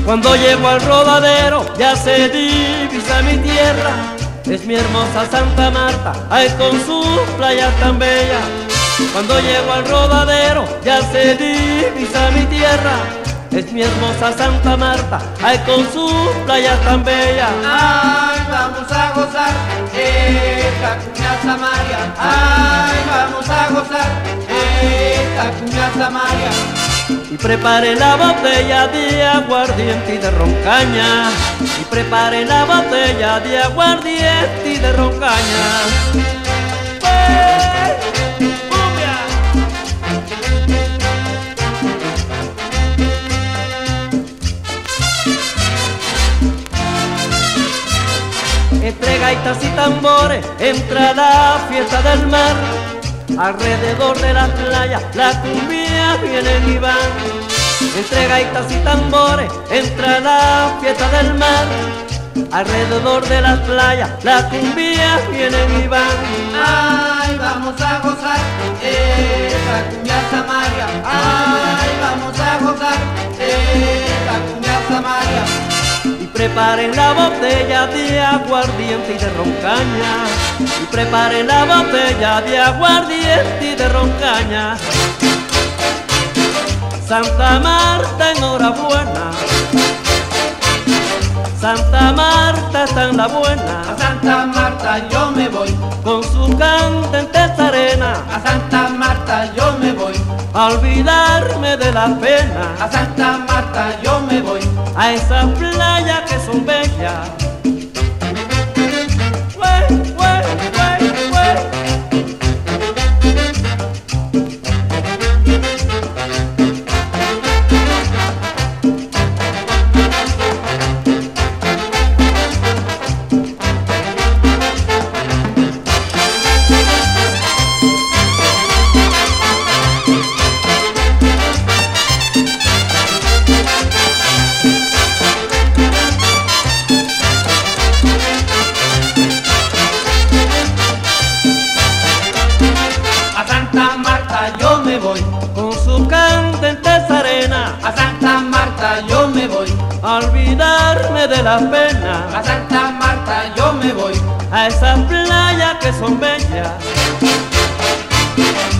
Cuando llego al Rodadero ya se divisa mi tierra. Es mi hermosa Santa Marta, ay con sus playas tan bellas. Cuando llego al Rodadero ya se divisa mi tierra. Es mi hermosa Santa Marta, ay con sus playas tan bellas. Ay, vamos a gozar esta cumbia Samaria. Ay, vamos a gozar esta cumbia Samaria. Y prepare la botella de aguardiente y de roncaña. Y prepare la botella de aguardiente y de roncaña. ¡Cumbia! Entre gaitas y tambores entra la fiesta del mar. Alrededor de la playa la cumbia viene y va. Entre gaitas y tambores entra la fiesta del mar. Alrededor de la playa la cumbia viene y va. Ay, vamos a gozar esta cumbia Samaria. Ay, vamos a gozar esta cumbia Samaria. Y preparen la botella de aguardiente y de roncaña. Y preparen la botella de aguardiente y de roncaña. Santa Marta, enhorabuena. Santa Marta está en la buena. A Santa Marta yo me voy, Con su candente arena. a Santa Marta yo me voy, A olvidarme de la pena. a Santa Marta yo me voy. A esas playas que son bellas. Güey, güey, güey, güey. A Santa Marta yo me voy, Con su candente arena. a Santa Marta yo me voy, A olvidarme de la pena. a Santa Marta yo me voy. A esas playas que son bellas.